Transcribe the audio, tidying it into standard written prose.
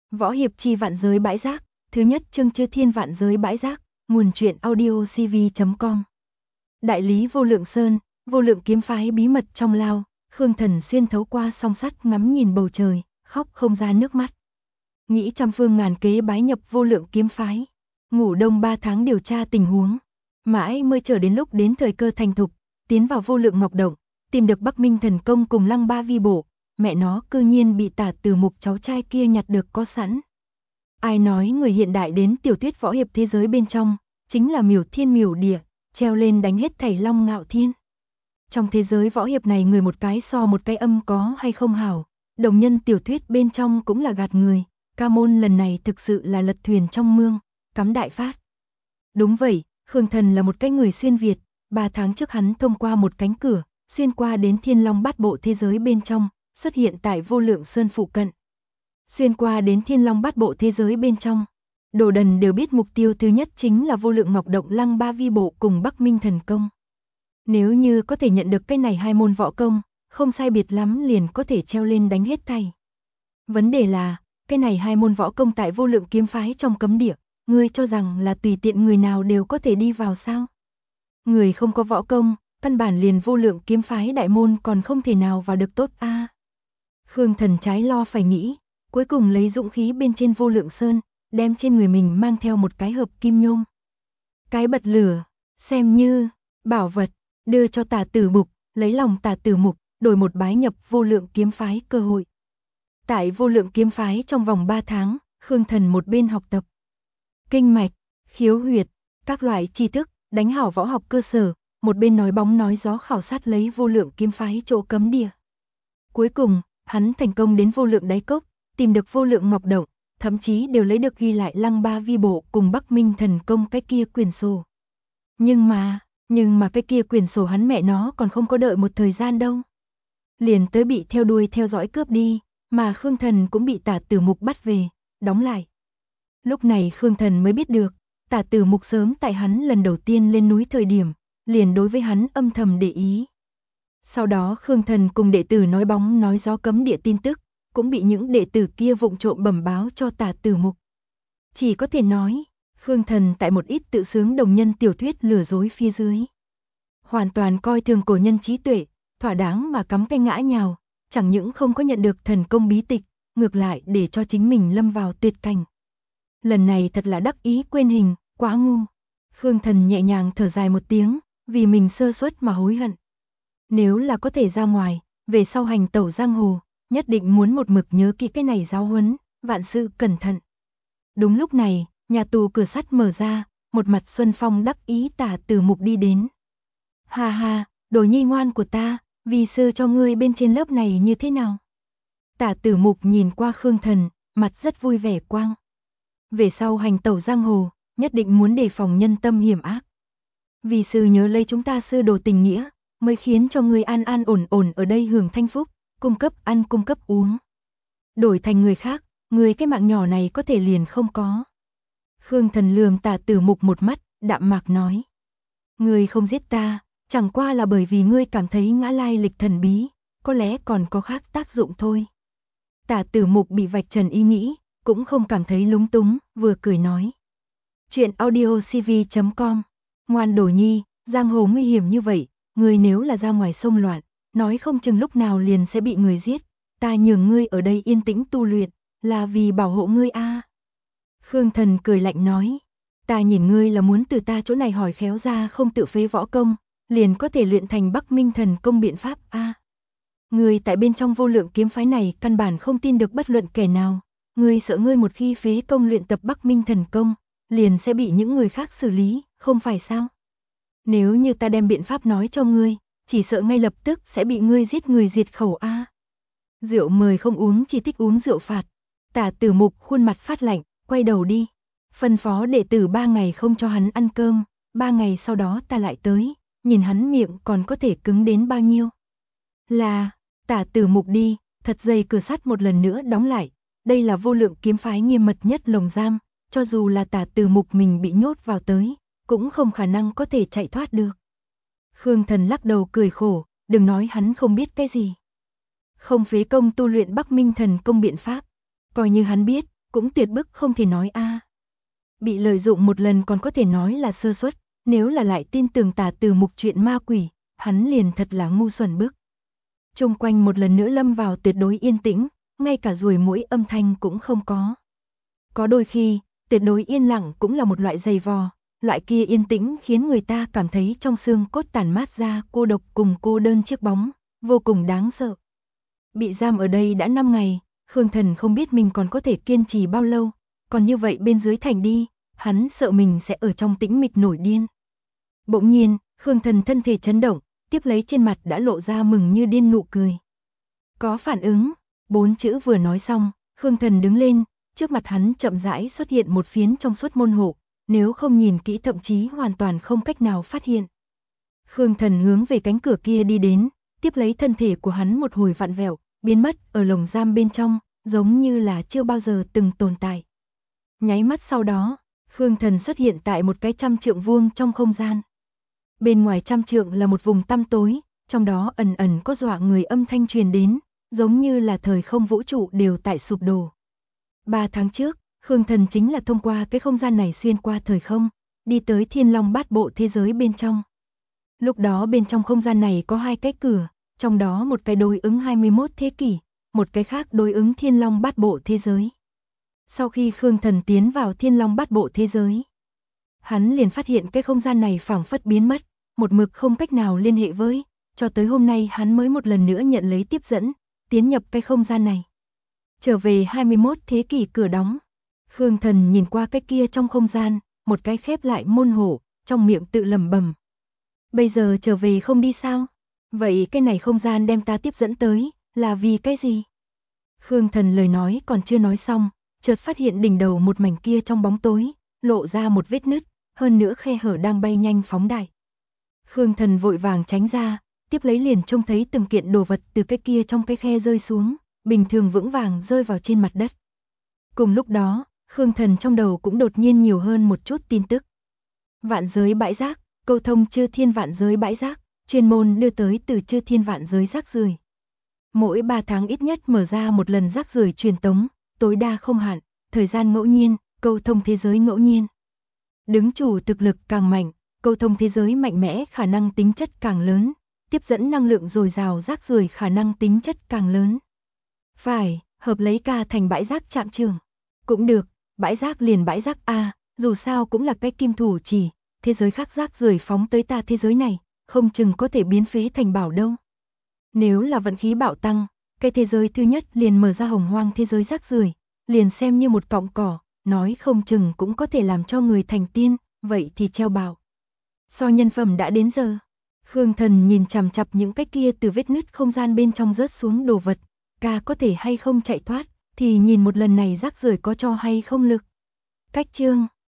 Võ hiệp chi vạn giới bãi rác, thứ nhất chương chư thiên vạn giới bãi rác, nguồn truyện audio cv.com. Đại lý Vô Lượng Sơn, Vô Lượng kiếm phái bí mật trong lao, Khương Thần xuyên thấu qua song sắt ngắm nhìn bầu trời, khóc không ra nước mắt. Nghĩ trăm phương ngàn kế bái nhập Vô Lượng kiếm phái, ngủ đông 3 tháng điều tra tình huống, mãi mới chờ đến lúc đến thời cơ thành thục, tiến vào Vô Lượng Ngọc Động, tìm được Bắc Minh Thần Công cùng Lăng Ba Vi Bộ. Mẹ nó cư nhiên bị Tả Từ Mục cháu trai kia nhặt được có sẵn. Ai nói người hiện đại đến tiểu thuyết võ hiệp thế giới bên trong, chính là miểu thiên miểu địa, treo lên đánh hết thảy long ngạo thiên. Trong thế giới võ hiệp này người một cái so một cái âm có hay không hảo, đồng nhân tiểu thuyết bên trong cũng là gạt người, ca môn lần này thực sự là lật thuyền trong mương, cắm đại phát. Đúng vậy, Khương Thần là một cái người xuyên Việt, 3 tháng trước hắn thông qua một cánh cửa, xuyên qua đến Thiên Long Bát Bộ thế giới bên trong, xuất hiện tại Vô Lượng Sơn phụ cận. Xuyên qua đến Thiên Long Bát Bộ thế giới bên trong, đồ đần đều biết mục tiêu thứ nhất chính là Vô Lượng Ngọc Động, Lăng Ba Vi Bộ cùng Bắc Minh Thần Công. Nếu như có thể nhận được cái này hai môn võ công, không sai biệt lắm liền có thể treo lên đánh hết thảy. Vấn đề là, cái này hai môn võ công tại Vô Lượng kiếm phái trong cấm địa, ngươi cho rằng là tùy tiện người nào đều có thể đi vào sao? Người không có võ công, căn bản liền Vô Lượng kiếm phái đại môn còn không thể nào vào được tốt a. Khương Thần trái lo phải nghĩ, cuối cùng lấy dũng khí bên trên Vô Lượng Sơn, đem trên người mình mang theo một cái hộp kim nhôm. Cái bật lửa, xem như bảo vật, đưa cho Tả Tử Mục, lấy lòng Tả Tử Mục, đổi một bái nhập Vô Lượng kiếm phái cơ hội. Tại Vô Lượng kiếm phái trong vòng 3 tháng, Khương Thần một bên học tập kinh mạch, khiếu huyệt, các loại tri thức, đánh hảo võ học cơ sở, một bên nói bóng nói gió khảo sát lấy Vô Lượng kiếm phái chỗ cấm địa. Cuối cùng, hắn thành công đến Vô Lượng đáy cốc, tìm được Vô Lượng Ngọc Động, thậm chí đều lấy được ghi lại Lăng Ba Vi Bộ cùng Bắc Minh Thần Công cái kia quyển sổ. Nhưng mà cái kia quyển sổ hắn mẹ nó còn không có đợi một thời gian đâu. Liền tới bị theo đuôi theo dõi cướp đi, mà Khương Thần cũng bị Tả Tử Mục bắt về, đóng lại. Lúc này Khương Thần mới biết được, Tả Tử Mục sớm tại hắn lần đầu tiên lên núi thời điểm, liền đối với hắn âm thầm để ý. Sau đó Khương Thần cùng đệ tử nói bóng nói gió cấm địa tin tức, cũng bị những đệ tử kia vụng trộm bẩm báo cho Tả Tử Mục. Chỉ có thể nói, Khương Thần tại một ít tự sướng đồng nhân tiểu thuyết lừa dối phía dưới. Hoàn toàn coi thường cổ nhân trí tuệ, thỏa đáng mà cắm cây ngã nhào, chẳng những không có nhận được thần công bí tịch, ngược lại để cho chính mình lâm vào tuyệt cảnh. Lần này thật là đắc ý quên hình, quá ngu. Khương Thần nhẹ nhàng thở dài một tiếng, vì mình sơ suất mà hối hận. Nếu là có thể ra ngoài, về sau hành tẩu giang hồ, nhất định muốn một mực nhớ kỹ cái này giáo huấn, vạn sự cẩn thận. Đúng lúc này, nhà tù cửa sắt mở ra, một mặt Xuân Phong đắc ý Tả Tử Mục đi đến. Ha ha, đồ nhi ngoan của ta, vi sư cho ngươi bên trên lớp này như thế nào? Tả Tử Mục nhìn qua Khương Thần, mặt rất vui vẻ quang. Về sau hành tẩu giang hồ, nhất định muốn đề phòng nhân tâm hiểm ác. Vi sư nhớ lấy chúng ta sư đồ tình nghĩa, mới khiến cho ngươi an an ổn ổn ở đây hưởng thanh phúc, cung cấp ăn cung cấp uống. Đổi thành người khác, ngươi cái mạng nhỏ này có thể liền không có. Khương Thần lườm Tả Tử Mục một mắt, đạm mạc nói. Ngươi không giết ta, chẳng qua là bởi vì ngươi cảm thấy ngã lai lịch thần bí, có lẽ còn có khác tác dụng thôi. Tả Tử Mục bị vạch trần ý nghĩ, cũng không cảm thấy lúng túng, vừa cười nói. Chuyện audio cv.com. Ngoan đồ nhi, giang hồ nguy hiểm như vậy, ngươi nếu là ra ngoài xông loạn, nói không chừng lúc nào liền sẽ bị người giết, ta nhường ngươi ở đây yên tĩnh tu luyện, là vì bảo hộ ngươi a. Khương Thần cười lạnh nói, ta nhìn ngươi là muốn từ ta chỗ này hỏi khéo ra không tự phế võ công, liền có thể luyện thành Bắc Minh Thần Công biện pháp a. Ngươi tại bên trong Vô Lượng kiếm phái này căn bản không tin được bất luận kẻ nào, ngươi sợ ngươi một khi phế công luyện tập Bắc Minh Thần Công, liền sẽ bị những người khác xử lý, không phải sao? Nếu như ta đem biện pháp nói cho ngươi, chỉ sợ ngay lập tức sẽ bị ngươi giết người diệt khẩu a. Rượu mời không uống chỉ thích uống rượu phạt. Tả Tử Mục khuôn mặt phát lạnh, quay đầu đi. Phân phó đệ tử 3 ngày không cho hắn ăn cơm, 3 ngày sau đó ta lại tới, nhìn hắn miệng còn có thể cứng đến bao nhiêu. Là, Tả Tử Mục đi, thật dày cửa sắt một lần nữa đóng lại. Đây là Vô Lượng kiếm phái nghiêm mật nhất lồng giam, cho dù là Tả Tử Mục mình bị nhốt vào tới, cũng không khả năng có thể chạy thoát được. Khương Thần lắc đầu cười khổ, đừng nói hắn không biết cái gì. Không phế công tu luyện Bắc Minh Thần Công biện pháp, coi như hắn biết, cũng tuyệt bức không thể nói a. Bị lợi dụng một lần còn có thể nói là sơ suất, nếu là lại tin tưởng tả từ mục chuyện ma quỷ, hắn liền thật là ngu xuẩn bức. Chung quanh một lần nữa lâm vào tuyệt đối yên tĩnh, ngay cả ruồi muỗi âm thanh cũng không có. Có đôi khi, tuyệt đối yên lặng cũng là một loại dày vò, loại kia yên tĩnh khiến người ta cảm thấy trong xương cốt tản mát ra cô độc cùng cô đơn chiếc bóng, vô cùng đáng sợ. Bị giam ở đây đã 5 ngày, Khương Thần không biết mình còn có thể kiên trì bao lâu, còn như vậy bên dưới thành đi, hắn sợ mình sẽ ở trong tĩnh mịch nổi điên. Bỗng nhiên, Khương Thần thân thể chấn động, tiếp lấy trên mặt đã lộ ra mừng như điên nụ cười. Có phản ứng, 4 chữ vừa nói xong, Khương Thần đứng lên, trước mặt hắn chậm rãi xuất hiện một phiến trong suốt môn hộ, nếu không nhìn kỹ thậm chí hoàn toàn không cách nào phát hiện. Khương Thần hướng về cánh cửa kia đi đến, tiếp lấy thân thể của hắn một hồi vặn vẹo, biến mất ở lồng giam bên trong, giống như là chưa bao giờ từng tồn tại. Nháy mắt sau đó, Khương Thần xuất hiện tại một cái 100 trượng vuông trong không gian. Bên ngoài 100 trượng là một vùng tăm tối, trong đó ẩn ẩn có dọa người âm thanh truyền đến, giống như là thời không vũ trụ đều tại sụp đổ. 3 tháng trước, Khương Thần chính là thông qua cái không gian này xuyên qua thời không, đi tới Thiên Long Bát Bộ thế giới bên trong. Lúc đó bên trong không gian này có 2 cái cửa, trong đó một cái đối ứng 21 thế kỷ, một cái khác đối ứng Thiên Long Bát Bộ thế giới. Sau khi Khương Thần tiến vào Thiên Long Bát Bộ thế giới, hắn liền phát hiện cái không gian này phảng phất biến mất, một mực không cách nào liên hệ với, cho tới hôm nay hắn mới một lần nữa nhận lấy tiếp dẫn, tiến nhập cái không gian này. Trở về 21 thế kỷ cửa đóng, Khương Thần nhìn qua cái kia trong không gian, một cái khép lại môn hộ, trong miệng tự lẩm bẩm. Bây giờ trở về không đi sao? Vậy cái này không gian đem ta tiếp dẫn tới, là vì cái gì? Khương Thần lời nói còn chưa nói xong, chợt phát hiện đỉnh đầu một mảnh kia trong bóng tối, lộ ra một vết nứt, hơn nữa khe hở đang bay nhanh phóng đại. Khương Thần vội vàng tránh ra, tiếp lấy liền trông thấy từng kiện đồ vật từ cái kia trong cái khe rơi xuống, bình thường vững vàng rơi vào trên mặt đất. Cùng lúc đó, Khương Thần trong đầu cũng đột nhiên nhiều hơn một chút tin tức. Vạn giới bãi rác, câu thông chư thiên vạn giới bãi rác, chuyên môn đưa tới từ chư thiên vạn giới rác rưởi. Mỗi 3 tháng ít nhất mở ra một lần rác rưởi truyền tống, tối đa không hạn, thời gian ngẫu nhiên, câu thông thế giới ngẫu nhiên. Đứng chủ thực lực càng mạnh, câu thông thế giới mạnh mẽ khả năng tính chất càng lớn, tiếp dẫn năng lượng dồi dào rác rưởi khả năng tính chất càng lớn. Phải, hợp lấy ca thành bãi rác trạm trường. Cũng được, bãi rác liền bãi rác a, dù sao cũng là cái kim thủ chỉ, thế giới khác rác rưởi phóng tới ta thế giới này, không chừng có thể biến phế thành bảo đâu. Nếu là vận khí bạo tăng, cái thế giới thứ nhất liền mở ra hồng hoang thế giới rác rưởi, liền xem như một cọng cỏ, nói không chừng cũng có thể làm cho người thành tiên, vậy thì treo bảo. So nhân phẩm đã đến giờ. Khương Thần nhìn chằm chằm những cái kia từ vết nứt không gian bên trong rớt xuống đồ vật, ca có thể hay không chạy thoát, thì nhìn một lần này rác rưởi có cho hay không lực. Cách chương